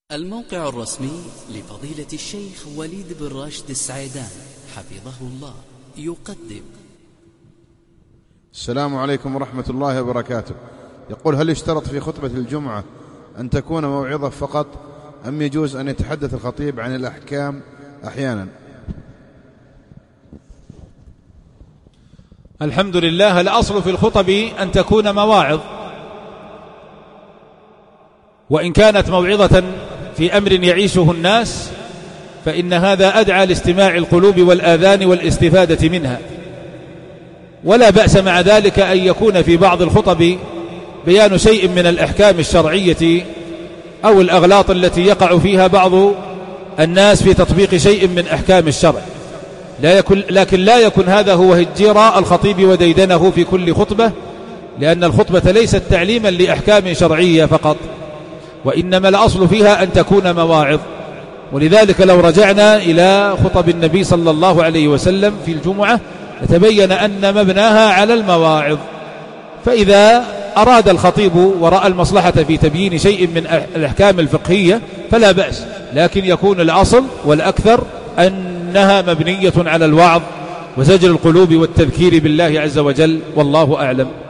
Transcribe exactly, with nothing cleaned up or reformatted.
الموقع الرسمي لفضيلة الشيخ وليد بن راشد السعيدان حفظه الله يقدم. السلام عليكم ورحمة الله وبركاته. يقول: هل يشترط في خطبة الجمعة أن تكون موعظة فقط، أم يجوز أن يتحدث الخطيب عن الأحكام أحيانا؟ الحمد لله. الأصل في الخطب أن تكون مواعظ، وإن كانت موعظة في أمر يعيشه الناس فإن هذا أدعى لاستماع القلوب والآذان والاستفادة منها، ولا بأس مع ذلك أن يكون في بعض الخطب بيان شيء من الأحكام الشرعية أو الأغلاط التي يقع فيها بعض الناس في تطبيق شيء من أحكام الشرع، لا يكن لكن لا يكن هذا هو هجراء الخطيب وديدنه في كل خطبة، لأن الخطبة ليست تعليما لأحكام شرعية فقط، وإنما الأصل فيها أن تكون مواعظ. ولذلك لو رجعنا إلى خطب النبي صلى الله عليه وسلم في الجمعة لتبين أن مبناها على المواعظ. فإذا أراد الخطيب ورأى المصلحة في تبيين شيء من الأحكام الفقهية فلا بأس، لكن يكون الأصل والأكثر أنها مبنية على الوعظ وزجر القلوب والتذكير بالله عز وجل، والله أعلم.